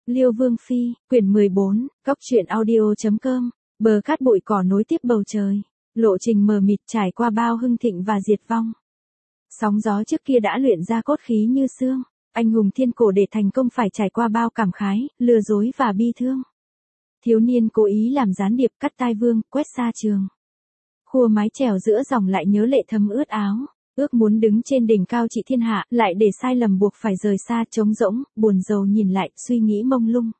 Liêu Vương Phi, quyển 14, Cóc truyện audio.com, bờ cát bụi cỏ nối tiếp bầu trời, lộ trình mờ mịt trải qua bao hưng thịnh và diệt vong. Sóng gió trước kia đã luyện ra cốt khí như xương, anh hùng thiên cổ để thành công phải trải qua bao cảm khái, lừa dối và bi thương. Thiếu niên cố ý làm gián điệp cắt tai vương, quét xa trường. Khua mái chèo giữa dòng lại nhớ lệ thấm ướt áo. Ước muốn đứng trên đỉnh cao trị thiên hạ, lại để sai lầm buộc phải rời xa trống rỗng, buồn rầu nhìn lại, suy nghĩ mông lung.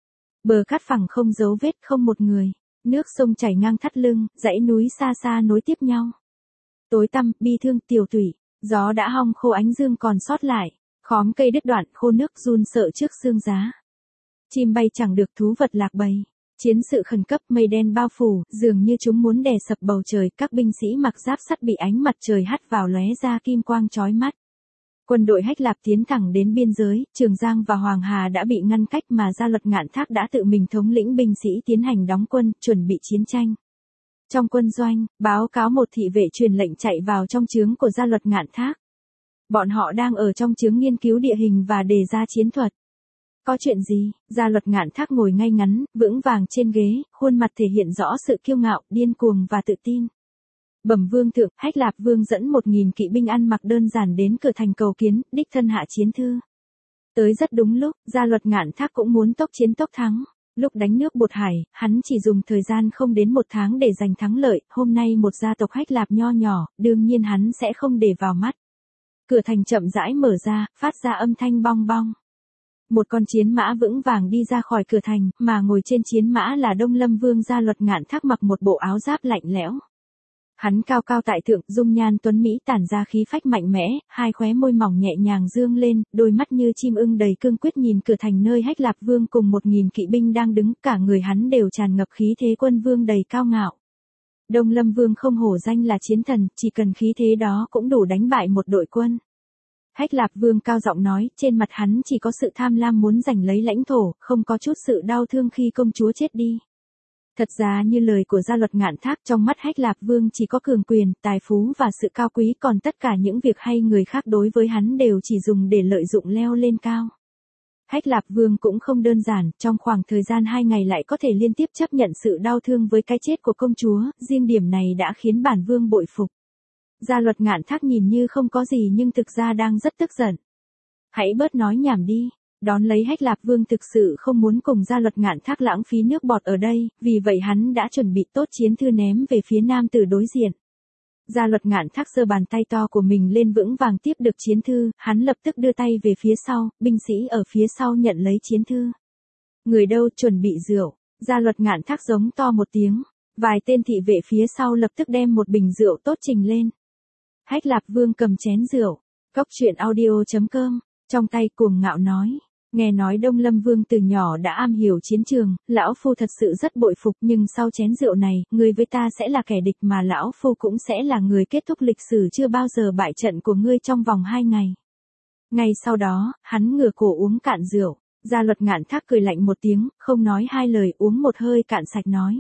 Bờ cát phẳng không dấu vết, không một người, nước sông chảy ngang thắt lưng, dãy núi xa xa nối tiếp nhau. Tối tăm, bi thương, tiều tụy, gió đã hong khô ánh dương còn sót lại, khóm cây đứt đoạn, khô nước run sợ trước sương giá. Chim bay chẳng được, thú vật lạc bầy. Chiến sự khẩn cấp, mây đen bao phủ, dường như chúng muốn đè sập bầu trời, các binh sĩ mặc giáp sắt bị ánh mặt trời hắt vào lóe ra kim quang chói mắt. Quân đội Hách Lạp tiến thẳng đến biên giới, Trường Giang và Hoàng Hà đã bị ngăn cách mà Gia Luật Ngạn Thác đã tự mình thống lĩnh binh sĩ tiến hành đóng quân, chuẩn bị chiến tranh. Trong quân doanh, báo cáo một thị vệ truyền lệnh chạy vào trong trướng của Gia Luật Ngạn Thác. Bọn họ đang ở trong trướng nghiên cứu địa hình và đề ra chiến thuật. Có chuyện gì? Gia Luật Ngạn Thác ngồi ngay ngắn, vững vàng trên ghế, khuôn mặt thể hiện rõ sự kiêu ngạo, điên cuồng và tự tin. Bẩm vương thượng, Hách Lạp vương dẫn 1000 kỵ binh ăn mặc đơn giản đến cửa thành cầu kiến, đích thân hạ chiến thư. Tới rất đúng lúc, Gia Luật Ngạn Thác cũng muốn tốc chiến tốc thắng. Lúc đánh nước Bột Hải, hắn chỉ dùng thời gian không đến 1 tháng để giành thắng lợi, hôm nay một gia tộc Hách Lạp nho nhỏ, đương nhiên hắn sẽ không để vào mắt. Cửa thành chậm rãi mở ra, phát ra âm thanh bong bong. Một con chiến mã vững vàng đi ra khỏi cửa thành, mà ngồi trên chiến mã là Đông Lâm Vương Gia Luật Ngạn Thác mặc một bộ áo giáp lạnh lẽo. Hắn cao cao tại thượng, dung nhan tuấn mỹ tản ra khí phách mạnh mẽ, hai khóe môi mỏng nhẹ nhàng dương lên, đôi mắt như chim ưng đầy cương quyết nhìn cửa thành nơi Hách Lạp Vương cùng 1000 kỵ binh đang đứng, cả người hắn đều tràn ngập khí thế quân vương đầy cao ngạo. Đông Lâm Vương không hổ danh là chiến thần, chỉ cần khí thế đó cũng đủ đánh bại một đội quân. Hách Lạp Vương cao giọng nói, trên mặt hắn chỉ có sự tham lam muốn giành lấy lãnh thổ, không có chút sự đau thương khi công chúa chết đi. Thật ra như lời của Gia Luật Ngạn Thác, trong mắt Hách Lạp Vương chỉ có cường quyền, tài phú và sự cao quý, còn tất cả những việc hay người khác đối với hắn đều chỉ dùng để lợi dụng leo lên cao. Hách Lạp Vương cũng không đơn giản, trong khoảng thời gian 2 ngày lại có thể liên tiếp chấp nhận sự đau thương với cái chết của công chúa, riêng điểm này đã khiến bản vương bội phục. Gia Luật Ngạn Thác nhìn như không có gì nhưng thực ra đang rất tức giận. Hãy bớt nói nhảm đi. Đón lấy Hách Lạp Vương thực sự không muốn cùng Gia Luật Ngạn Thác lãng phí nước bọt ở đây, vì vậy hắn đã chuẩn bị tốt chiến thư ném về phía nam tử đối diện. Gia Luật Ngạn Thác giơ bàn tay to của mình lên vững vàng tiếp được chiến thư, hắn lập tức đưa tay về phía sau, binh sĩ ở phía sau nhận lấy chiến thư. Người đâu, chuẩn bị rượu. Gia Luật Ngạn Thác giống to một tiếng, vài tên thị vệ phía sau lập tức đem một bình rượu tốt trình lên. Hách Lạp Vương cầm chén rượu, Cóc truyện audio.com, trong tay cuồng ngạo nói, nghe nói Đông Lâm Vương từ nhỏ đã am hiểu chiến trường, lão phu thật sự rất bội phục, nhưng sau chén rượu này, ngươi với ta sẽ là kẻ địch mà lão phu cũng sẽ là người kết thúc lịch sử chưa bao giờ bại trận của ngươi trong vòng 2 ngày. Ngay sau đó, hắn ngửa cổ uống cạn rượu, Gia Luật Ngạn Thác cười lạnh một tiếng, không nói hai lời, uống một hơi cạn sạch nói.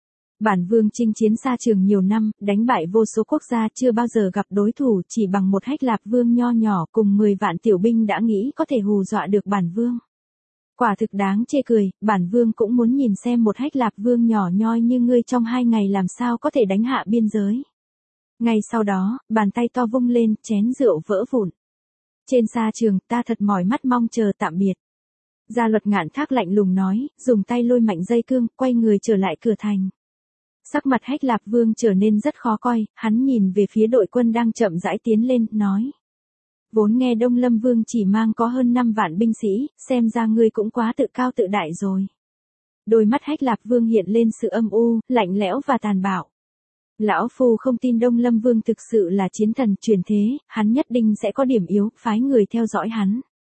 Bản vương chinh chiến xa trường nhiều năm, đánh bại vô số quốc gia, chưa bao giờ gặp đối thủ, chỉ bằng một Hách Lạp Vương nho nhỏ cùng 10 vạn tiểu binh đã nghĩ có thể hù dọa được bản vương. Quả thực đáng chê cười, bản vương cũng muốn nhìn xem một Hách Lạp Vương nhỏ nhoi như ngươi trong 2 ngày làm sao có thể đánh hạ biên giới. Ngay sau đó, bàn tay to vung lên, chén rượu vỡ vụn. Trên xa trường, ta thật mỏi mắt mong chờ tạm biệt. Gia Luật Ngạn Thác lạnh lùng nói, dùng tay lôi mạnh dây cương, quay người trở lại cửa thành. Sắc mặt Hách Lạp Vương trở nên rất khó coi, hắn nhìn về phía đội quân đang chậm rãi tiến lên, nói. Vốn nghe Đông Lâm Vương chỉ mang có hơn 5 vạn binh sĩ, xem ra ngươi cũng quá tự cao tự đại rồi. Đôi mắt Hách Lạp Vương hiện lên sự âm u, lạnh lẽo và tàn bạo. Lão phu không tin Đông Lâm Vương thực sự là chiến thần truyền thế, hắn nhất định sẽ có điểm yếu, phái người theo dõi hắn.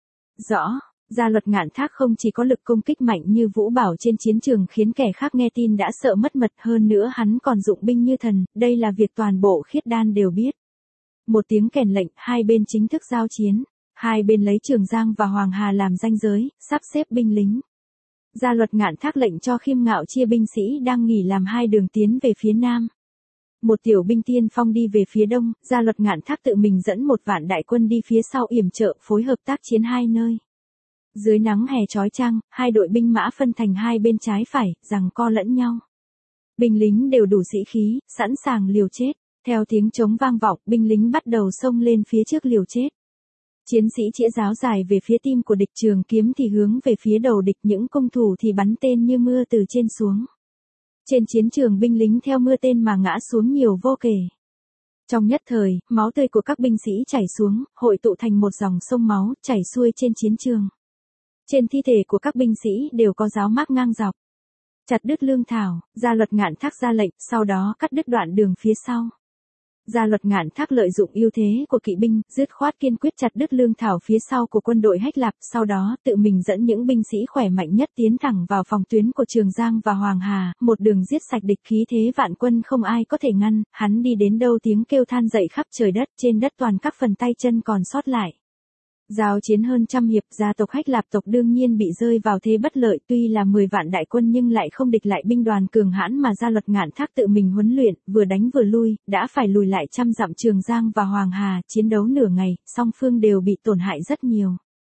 Rõ. Gia Luật Ngạn Thác không chỉ có lực công kích mạnh như vũ bảo trên chiến trường khiến kẻ khác nghe tin đã sợ mất mật, hơn nữa hắn còn dụng binh như thần, đây là việc toàn bộ khiết đan đều biết. Một tiếng kèn lệnh, hai bên chính thức giao chiến, hai bên lấy Trường Giang và Hoàng Hà làm ranh giới, sắp xếp binh lính. Gia Luật Ngạn Thác lệnh cho Khiêm Ngạo chia binh sĩ đang nghỉ làm 2 đường tiến về phía nam. Một tiểu binh tiên phong đi về phía đông, Gia Luật Ngạn Thác tự mình dẫn 1 vạn đại quân đi phía sau yểm trợ, phối hợp tác chiến 2 nơi. Dưới nắng hè chói chang, hai đội binh mã phân thành hai bên trái phải, giằng co lẫn nhau. Binh lính đều đủ sĩ khí, sẵn sàng liều chết. Theo tiếng trống vang vọng, binh lính bắt đầu xông lên phía trước liều chết. Chiến sĩ chĩa giáo dài về phía tim của địch, trường kiếm thì hướng về phía đầu địch, những cung thủ thì bắn tên như mưa từ trên xuống. Trên chiến trường binh lính theo mưa tên mà ngã xuống nhiều vô kể. Trong nhất thời, máu tươi của các binh sĩ chảy xuống, hội tụ thành một dòng sông máu, chảy xuôi trên chiến trường. Trên thi thể của các binh sĩ đều có dáo mác ngang dọc. Chặt đứt lương thảo, Gia Luật Ngạn Thác ra lệnh, sau đó cắt đứt đoạn đường phía sau. Gia Luật Ngạn Thác lợi dụng ưu thế của kỵ binh, dứt khoát kiên quyết chặt đứt lương thảo phía sau của quân đội Hách Lạp, sau đó tự mình dẫn những binh sĩ khỏe mạnh nhất tiến thẳng vào phòng tuyến của Trường Giang và Hoàng Hà, một đường giết sạch địch, khí thế vạn quân không ai có thể ngăn, hắn đi đến đâu tiếng kêu than dậy khắp trời đất, trên đất toàn các phần tay chân còn sót lại. Giao chiến hơn trăm hiệp, gia tộc Hách Lạp tộc đương nhiên bị rơi vào thế bất lợi, tuy là 10 vạn đại quân nhưng lại không địch lại binh đoàn cường hãn mà Gia Luật Ngạn Thác tự mình huấn luyện, vừa đánh vừa lui, đã phải lùi lại trăm dặm Trường Giang và Hoàng Hà, chiến đấu nửa ngày, song phương đều bị tổn hại rất nhiều.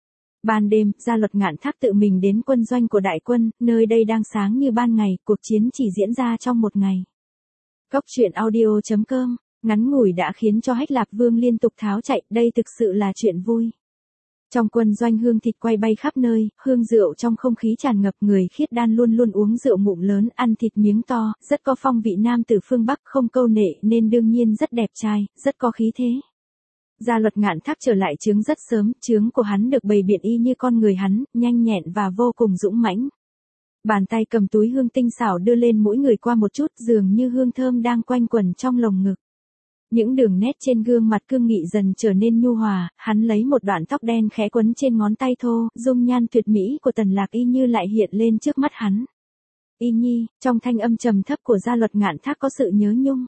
Ban đêm, Gia Luật Ngạn Thác tự mình đến quân doanh của đại quân, nơi đây đang sáng như ban ngày, cuộc chiến chỉ diễn ra trong một ngày. Cốc truyện audio.com, ngắn ngủi đã khiến cho Hách Lạp Vương liên tục tháo chạy, đây thực sự là chuyện vui. Trong quân doanh hương thịt quay bay khắp nơi, hương rượu trong không khí tràn ngập, người khiết đan luôn luôn uống rượu ngụm lớn, ăn thịt miếng to, rất có phong vị nam từ phương Bắc, không câu nệ nên đương nhiên rất đẹp trai, rất có khí thế. Gia Luật Ngạn Thác trở lại trướng rất sớm, trướng của hắn được bày biện y như con người hắn, nhanh nhẹn và vô cùng dũng mãnh. Bàn tay cầm túi hương tinh xảo đưa lên mỗi người qua một chút, dường như hương thơm đang quanh quẩn trong lồng ngực. Những đường nét trên gương mặt cương nghị dần trở nên nhu hòa, hắn lấy một đoạn tóc đen khẽ quấn trên ngón tay thô, dung nhan tuyệt mỹ của Tần Lạc Y Như lại hiện lên trước mắt hắn. Y Nhi, trong thanh âm trầm thấp của Gia Luật Ngạn Thác có sự nhớ nhung.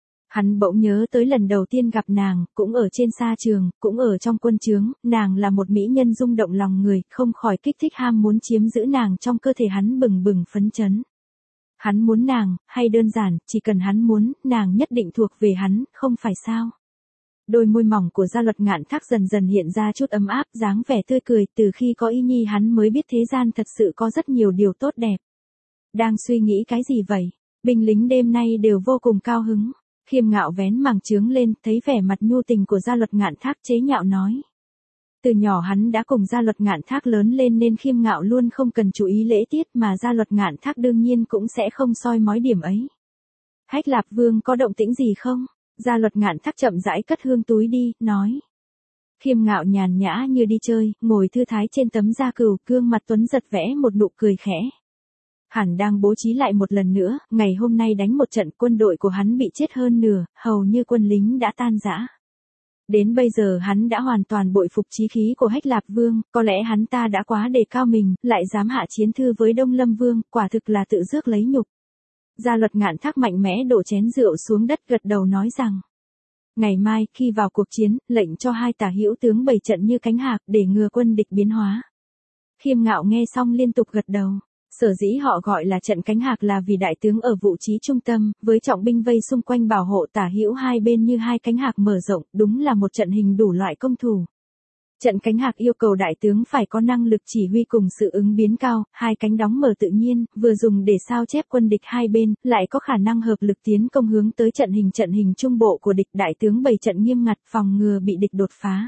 Hắn bỗng nhớ tới lần đầu tiên gặp nàng, cũng ở trên sa trường, cũng ở trong quân trướng, nàng là một mỹ nhân rung động lòng người, không khỏi kích thích ham muốn chiếm giữ nàng, trong cơ thể hắn bừng bừng phấn chấn. Hắn muốn nàng, hay đơn giản, chỉ cần hắn muốn, nàng nhất định thuộc về hắn, không phải sao? Đôi môi mỏng của Gia Luật Ngạn Thác dần dần hiện ra chút ấm áp, dáng vẻ tươi cười, từ khi có Y Nhi hắn mới biết thế gian thật sự có rất nhiều điều tốt đẹp. Đang suy nghĩ cái gì vậy? Binh lính đêm nay đều vô cùng cao hứng. Khiêm Ngạo vén màng trướng lên, thấy vẻ mặt nhu tình của Gia Luật Ngạn Thác chế nhạo nói. Từ nhỏ hắn đã cùng Gia Luật Ngạn Thác lớn lên nên Khiêm Ngạo luôn không cần chú ý lễ tiết, mà Gia Luật Ngạn Thác đương nhiên cũng sẽ không soi mói điểm ấy. Hách Lạp Vương có động tĩnh gì không? Gia Luật Ngạn Thác chậm rãi cất hương túi đi, nói. Khiêm Ngạo nhàn nhã như đi chơi, ngồi thư thái trên tấm da cừu, gương mặt tuấn giật vẽ một nụ cười khẽ. Hắn đang bố trí lại một lần nữa, ngày hôm nay đánh một trận, quân đội của hắn bị chết hơn nửa, hầu như quân lính đã tan rã. Đến bây giờ hắn đã hoàn toàn bội phục chí khí của Hách Lạp Vương, có lẽ hắn ta đã quá đề cao mình, lại dám hạ chiến thư với Đông Lâm Vương, quả thực là tự rước lấy nhục. Gia Luật Ngạn Thác mạnh mẽ đổ chén rượu xuống đất, gật đầu nói rằng. Ngày mai, khi vào cuộc chiến, lệnh cho hai tả hữu tướng bày trận như cánh hạc, để ngừa quân địch biến hóa. Khiêm Ngạo nghe xong liên tục gật đầu. Sở dĩ họ gọi là trận cánh hạc là vì đại tướng ở vị trí trung tâm, với trọng binh vây xung quanh bảo hộ tả hữu hai bên như hai cánh hạc mở rộng, đúng là một trận hình đủ loại công thủ. Trận cánh hạc yêu cầu đại tướng phải có năng lực chỉ huy cùng sự ứng biến cao, hai cánh đóng mở tự nhiên, vừa dùng để sao chép quân địch hai bên, lại có khả năng hợp lực tiến công hướng tới trận hình trung bộ của địch, đại tướng bày trận nghiêm ngặt, phòng ngừa bị địch đột phá.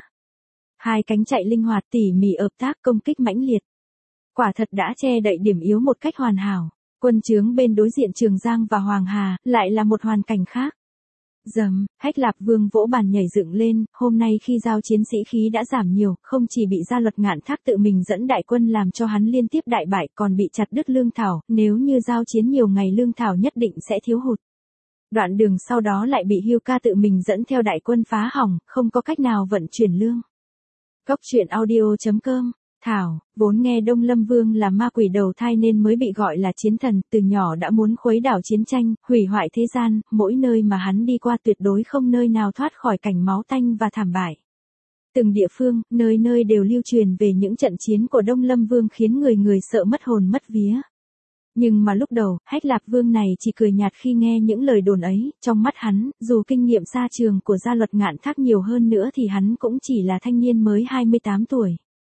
Hai cánh chạy linh hoạt tỉ mỉ hợp tác, công kích mãnh liệt. Quả thật đã che đậy điểm yếu một cách hoàn hảo. Quân trướng bên đối diện Trường Giang và Hoàng Hà, lại là một hoàn cảnh khác. Dầm, Hách Lạp Vương vỗ bàn nhảy dựng lên, hôm nay khi giao chiến sĩ khí đã giảm nhiều, không chỉ bị Gia Luật Ngạn Thác tự mình dẫn đại quân làm cho hắn liên tiếp đại bại, còn bị chặt đứt lương thảo, nếu như giao chiến nhiều ngày lương thảo nhất định sẽ thiếu hụt. Đoạn đường sau đó lại bị Hưu Ca tự mình dẫn theo đại quân phá hỏng, không có cách nào vận chuyển lương. Cốc truyện audio.com. Thảo, vốn nghe Đông Lâm Vương là ma quỷ đầu thai nên mới bị gọi là chiến thần, từ nhỏ đã muốn khuấy đảo chiến tranh, hủy hoại thế gian, mỗi nơi mà hắn đi qua tuyệt đối không nơi nào thoát khỏi cảnh máu tanh và thảm bại. Từng địa phương, nơi nơi đều lưu truyền về những trận chiến của Đông Lâm Vương khiến người người sợ mất hồn mất vía. Nhưng mà lúc đầu, Hách Lạp Vương này chỉ cười nhạt khi nghe những lời đồn ấy, trong mắt hắn, dù kinh nghiệm xa trường của Gia Luật Ngạn Thác nhiều hơn nữa thì hắn cũng chỉ là thanh niên mới 28 tuổi.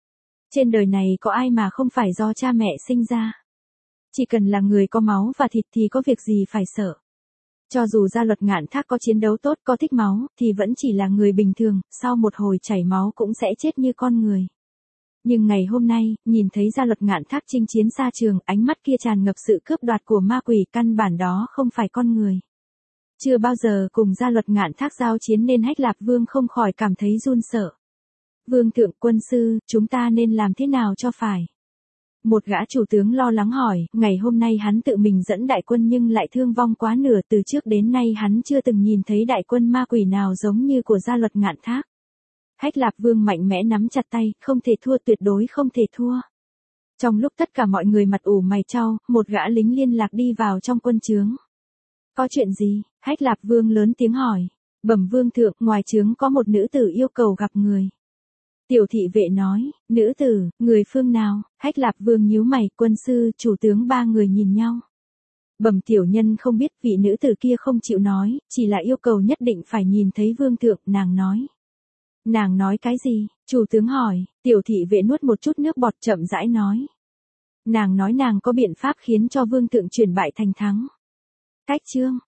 Trên đời này có ai mà không phải do cha mẹ sinh ra. Chỉ cần là người có máu và thịt thì có việc gì phải sợ. Cho dù Gia Luật Ngạn Thác có chiến đấu tốt, có thích máu, thì vẫn chỉ là người bình thường, sau một hồi chảy máu cũng sẽ chết như con người. Nhưng ngày hôm nay, nhìn thấy Gia Luật Ngạn Thác chinh chiến xa trường, ánh mắt kia tràn ngập sự cướp đoạt của ma quỷ, căn bản đó không phải con người. Chưa bao giờ cùng Gia Luật Ngạn Thác giao chiến nên Hách Lạp Vương không khỏi cảm thấy run sợ. Vương thượng, quân sư, chúng ta nên làm thế nào cho phải? Một gã chủ tướng lo lắng hỏi, ngày hôm nay hắn tự mình dẫn đại quân nhưng lại thương vong quá nửa, từ trước đến nay hắn chưa từng nhìn thấy đại quân ma quỷ nào giống như của Gia Luật Ngạn Thác. Hách Lạp Vương mạnh mẽ nắm chặt tay, không thể thua, tuyệt đối không thể thua. Trong lúc tất cả mọi người mặt ủ mày chau, một gã lính liên lạc đi vào trong quân trướng. Có chuyện gì? Hách Lạp Vương lớn tiếng hỏi. Bẩm vương thượng, ngoài trướng có một nữ tử yêu cầu gặp người. Tiểu thị vệ nói, nữ tử, người phương nào? Hách Lạp Vương nhíu mày, quân sư, chủ tướng, ba người nhìn nhau. Bẩm tiểu nhân không biết, vị nữ tử kia không chịu nói, chỉ là yêu cầu nhất định phải nhìn thấy vương thượng, nàng nói. Nàng nói cái gì? Chủ tướng hỏi, tiểu thị vệ nuốt một chút nước bọt chậm rãi nói. Nàng nói nàng có biện pháp khiến cho vương thượng chuyển bại thành thắng. Cách chương.